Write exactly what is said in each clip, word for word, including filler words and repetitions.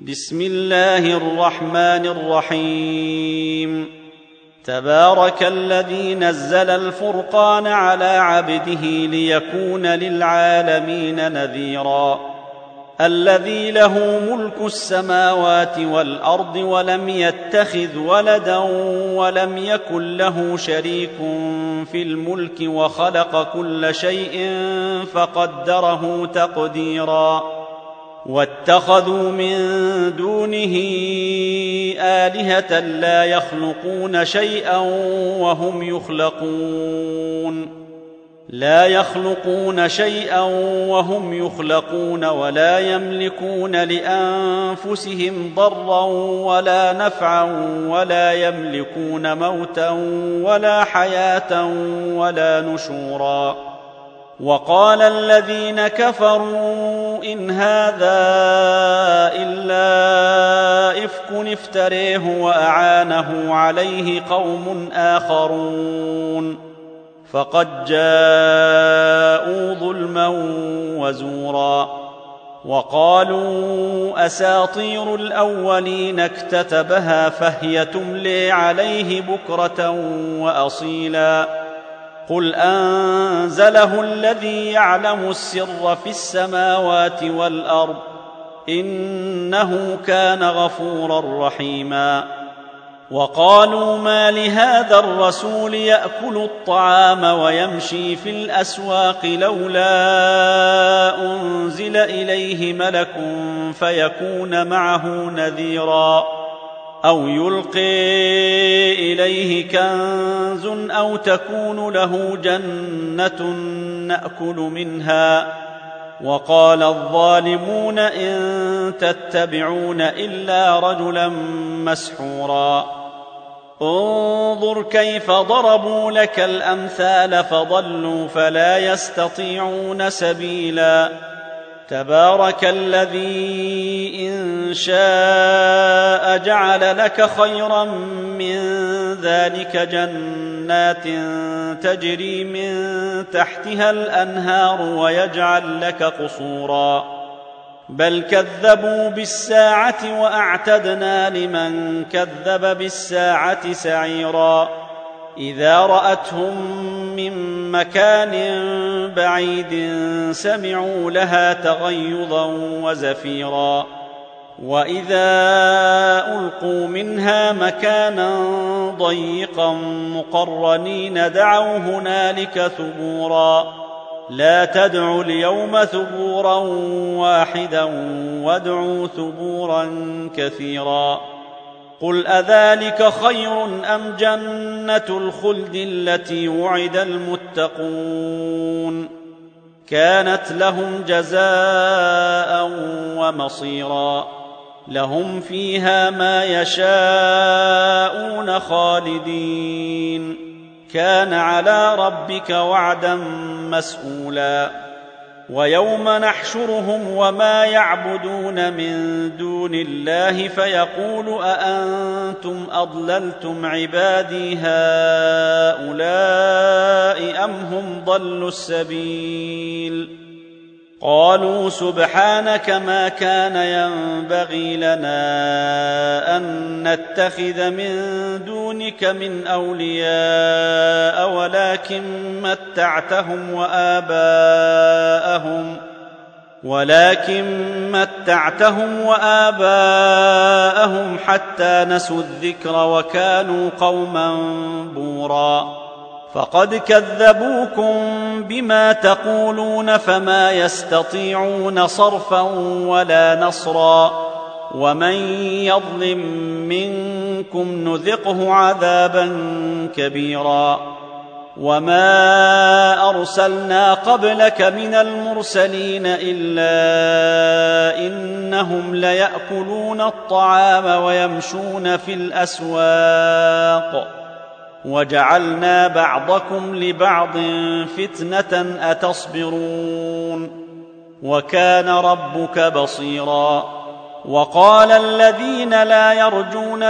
بسم الله الرحمن الرحيم. تبارك الذي نزل الفرقان على عبده ليكون للعالمين نذيرا. الذي له ملك السماوات والأرض ولم يتخذ ولدا ولم يكن له شريك في الملك وخلق كل شيء فقدره تقديرا. واتخذوا من دونه آلهة لا يخلقون شيئا وهم يخلقون لا يخلقون شيئا وهم يخلقون ولا يملكون لأنفسهم ضرا ولا نفعا ولا يملكون موتا ولا حياة ولا نشورا. وقال الذين كفروا إن هذا إلا إفك افتريه وأعانه عليه قوم آخرون فقد جاءوا ظلما وزورا. وقالوا أساطير الأولين اكتتبها فهي تملي عليه بكرة وأصيلا. قل أنزله الذي يعلم السر في السماوات والأرض إنه كان غفورا رحيما. وقالوا ما لهذا الرسول يأكل الطعام ويمشي في الأسواق لولا أنزل إليه ملك فيكون معه نذيرا أو يلقي إليه كنز أو تكون له جنة نأكل منها. وقال الظالمون إن تتبعون إلا رجلا مسحورا. انظر كيف ضربوا لك الأمثال فضلوا فلا يستطيعون سبيلا. تبارك الذي إن شاء جعل لك خيرا من ذلك جنات تجري من تحتها الأنهار ويجعل لك قصورا. بل كذبوا بالساعة وأعتدنا لمن كذب بالساعة سعيرا. إذا رأتهم من مكان بعيد سمعوا لها تغيظا وزفيرا. وإذا ألقوا منها مكانا ضيقا مقرنين دعوا هنالك ثبورا. لا تدعوا اليوم ثبورا واحدا وادعوا ثبورا كثيرا. قل أذلك خير أم جنة الخلد التي وعد المتقون كانت لهم جزاء ومصيرا. لهم فيها ما يشاءون خالدين كان على ربك وعدا مسئولا. ويوم نحشرهم وما يعبدون من دون الله فيقول أأنتم أضللتم عبادي هؤلاء أم هم ضلوا السبيل. قالوا سبحانك ما كان ينبغي لنا أن نتخذ من دونك من أولياء ولكن متعتهم وآباءهم ولكن متعتهم وآباءهم حتى نسوا الذكر وكانوا قوما بورا. فقد كذبوكم بما تقولون فما يستطيعون صرفا ولا نصرا. ومن يظلم منكم نذقه عذابا كبيرا. وما أرسلنا قبلك من المرسلين إلا إنهم ليأكلون الطعام ويمشون في الأسواق وجعلنا بعضكم لبعض فتنة أتصبرون وكان ربك بصيرا. وقال الذين لا يرجون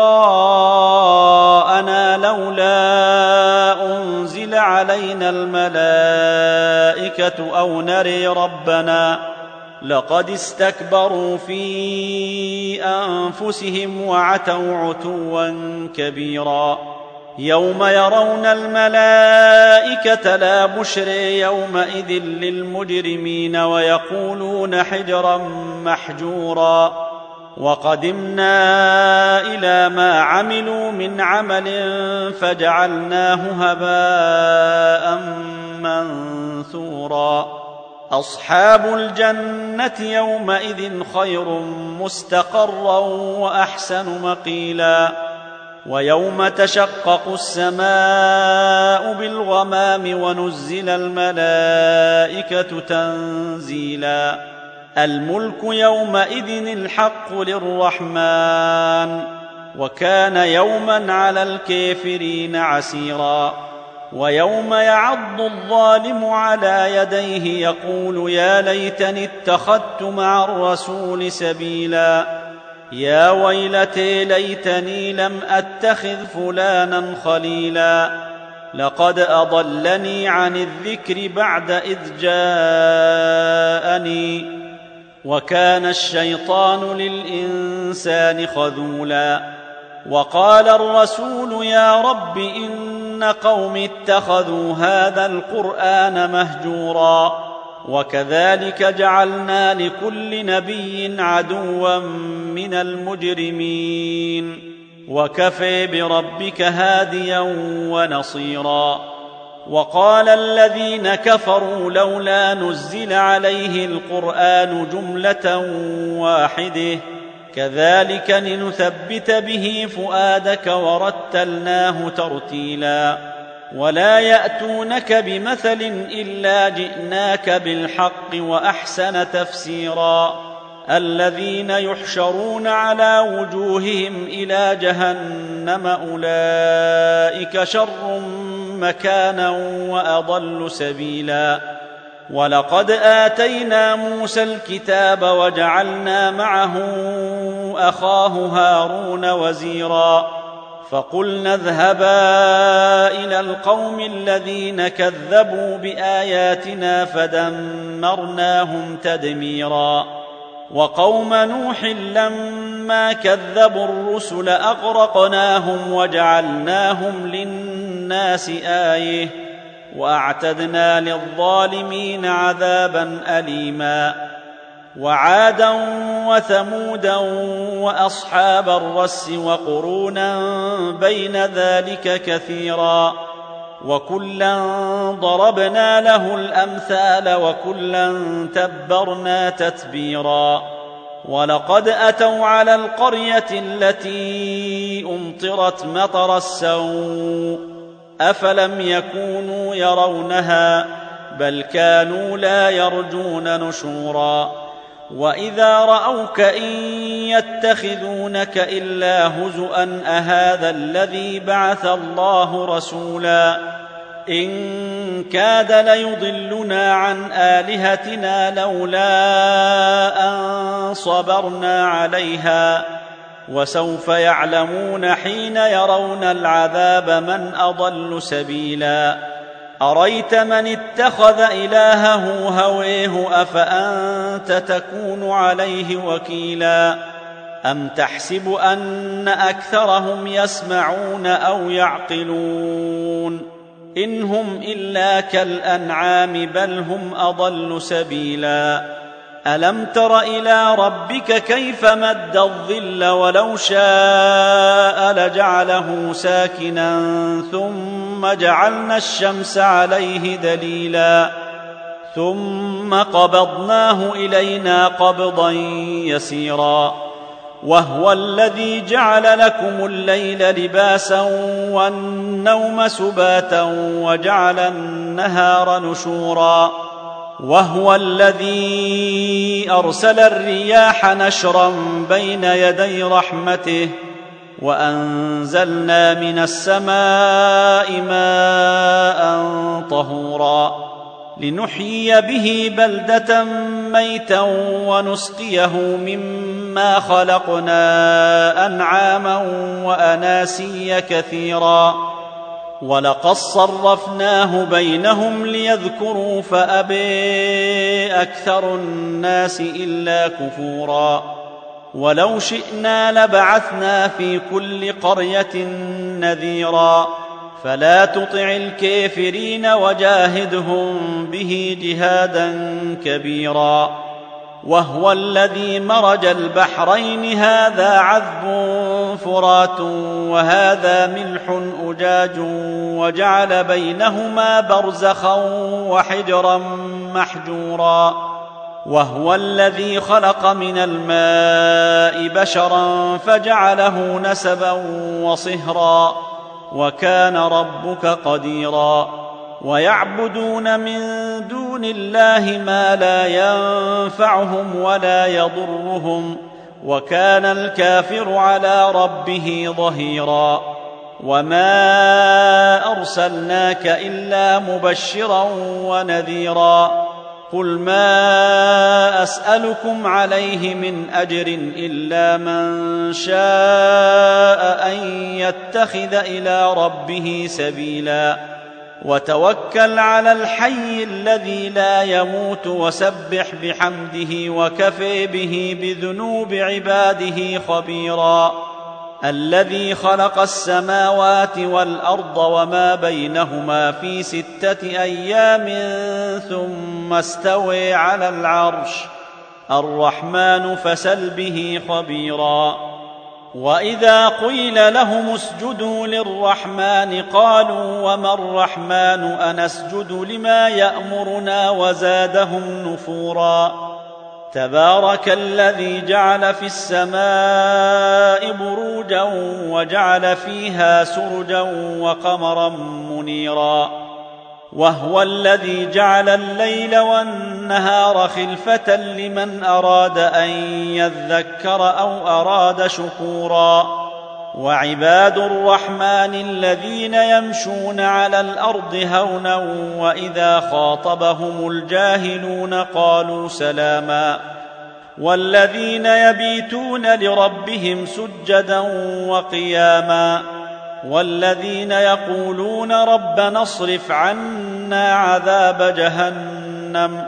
لقاءنا لولا أنزل علينا الملائكة أو نري ربنا لقد استكبروا في أنفسهم وعتوا عتوا كبيرا يوم يرون الملائكة لا بشر يومئذ للمجرمين ويقولون حجرا محجورا وقدمنا إلى ما عملوا من عمل فجعلناه هباء منثورا أصحاب الجنة يومئذ خير مستقرا وأحسن مقيلا ويوم تشقق السماء بالغمام ونزل الملائكة تنزيلا الملك يومئذ الحق للرحمن وكان يوما على الكافرين عسيرا ويوم يعض الظالم على يديه يقول يا ليتني اتخذت مع الرسول سبيلا يا ويلتي ليتني لم أتخذ فلانا خليلا لقد أضلني عن الذكر بعد إذ جاءني وكان الشيطان للإنسان خذولا وقال الرسول يا رب إن قوم اتخذوا هذا القرآن مهجورا وكذلك جعلنا لكل نبي عدوا من المجرمين وكفى بربك هاديا ونصيرا وقال الذين كفروا لولا نزل عليه القرآن جملة واحدة كذلك لنثبت به فؤادك ورتلناه ترتيلا ولا يأتونك بمثل إلا جئناك بالحق وأحسن تفسيرا الذين يحشرون على وجوههم إلى جهنم أولئك شر مكانا وأضل سبيلا ولقد آتينا موسى الكتاب وجعلنا معه أخاه هارون وزيرا فقلنا اذهبا إلى القوم الذين كذبوا بآياتنا فدمرناهم تدميرا وقوم نوح لما كذبوا الرسل أغرقناهم وجعلناهم للناس آية وأعتدنا للظالمين عذابا أليما وعادا وثمودا وأصحاب الرس وقرونا بين ذلك كثيرا وكلا ضربنا له الأمثال وكلا تبرنا تتبيرا ولقد أتوا على القرية التي أمطرت مطر السوء أفلم يكونوا يرونها بل كانوا لا يرجون نشورا وإذا رأوك إن يتخذونك إلا هزؤا أهذا الذي بعث الله رسولا إن كاد ليضلنا عن آلهتنا لولا أن صبرنا عليها وسوف يعلمون حين يرون العذاب من أضل سبيلا أريت من اتخذ إلهه هويه أفأنت تكون عليه وكيلا أم تحسب أن أكثرهم يسمعون أو يعقلون إن هم إلا كالأنعام بل هم أضل سبيلا ألم تر إلى ربك كيف مد الظل ولو شاء لجعله ساكنا ثم جعلنا الشمس عليه دليلا ثم قبضناه إلينا قبضا يسيرا وهو الذي جعل لكم الليل لباسا والنوم سباتا وجعل النهار نشورا وهو الذي أرسل الرياح نشرا بين يدي رحمته وأنزلنا من السماء ماء طهورا لنحيي به بلدة ميتا ونسقيه مما خلقنا أنعاما وأناسيا كثيرا ولقد صرفناه بينهم ليذكروا فأبى أكثر الناس إلا كفورا ولو شئنا لبعثنا في كل قرية نذيرا فلا تطع الكافرين وجاهدهم به جهادا كبيرا. وهو الذي مرج البحرين هذا عذب فرات وهذا ملح أجاج وجعل بينهما برزخا وحجرا محجورا. وهو الذي خلق من الماء بشرا فجعله نسبا وصهرا وكان ربك قديرا. ويعبدون من دون الله ما لا ينفعهم ولا يضرهم وكان الكافر على ربه ظهيرا. وما أرسلناك إلا مبشرا ونذيرا. قل ما أسألكم عليه من أجر إلا من شاء أن يتخذ إلى ربه سبيلا. وتوكل على الحي الذي لا يموت وسبح بحمده وكفى به بذنوب عباده خبيرا. الذي خلق السماوات والأرض وما بينهما في ستة أيام ثم استوى على العرش الرحمن فسل به خبيرا. وإذا قيل لهم اسجدوا للرحمن قالوا وما الرحمن أنسجد لما يأمرنا وزادهم نفورا. تبارك الذي جعل في السماء بروجا وجعل فيها سرجا وقمرا منيرا. وهو الذي جعل الليل والنهار خلفة لمن أراد أن يذكر أو أراد شكورا. وعباد الرحمن الذين يمشون على الأرض هونا وإذا خاطبهم الجاهلون قالوا سلاما. والذين يبيتون لربهم سجدا وقياما. والذين يقولون ربنا اصرف عنا عذاب جهنم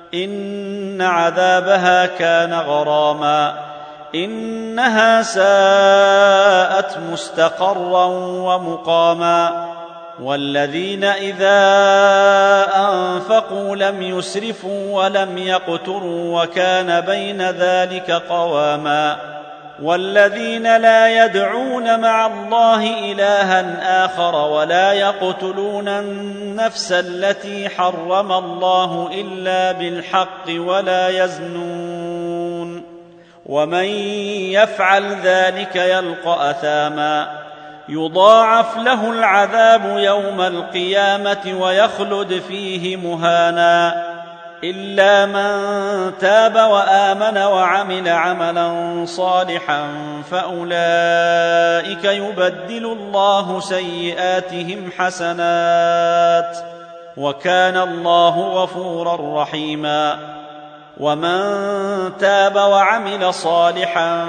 إن عذابها كان غراما إنها ساءت مستقرا ومقاما. والذين إذا أنفقوا لم يسرفوا ولم يقتروا وكان بين ذلك قواما. والذين لا يدعون مع الله إلها آخر ولا يقتلون النفس التي حرم الله إلا بالحق ولا يزنون ومن يفعل ذلك يلقى أثاما يضاعف له العذاب يوم القيامة ويخلد فيه مهانا إلا من تاب وآمن وعمل عملا صالحا فأولئك يبدل الله سيئاتهم حسنات وكان الله غفورا رحيما. ومن تاب وعمل صالحا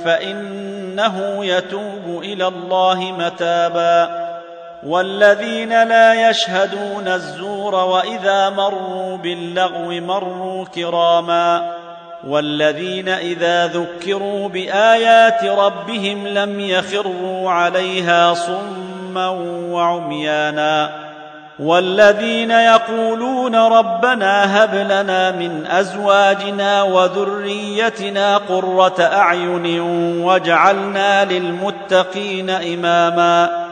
فإنه يتوب إلى الله متابا. والذين لا يشهدون الزور وإذا مروا باللغو مروا كراما. والذين إذا ذكروا بآيات ربهم لم يخروا عليها صما وعميانا. والذين يقولون ربنا هب لنا من أزواجنا وذريتنا قرة أعين واجعلنا للمتقين إماما.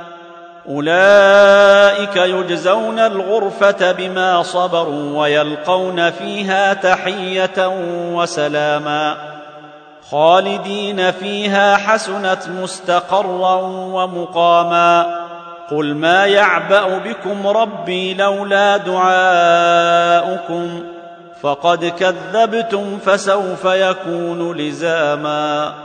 أولئك يجزون الغرفة بما صبروا ويلقون فيها تحية وسلاما خالدين فيها حسنت مستقرا ومقاما. قل ما يعبأ بكم ربي لولا دعاؤكم فقد كذبتم فسوف يكون لزاما.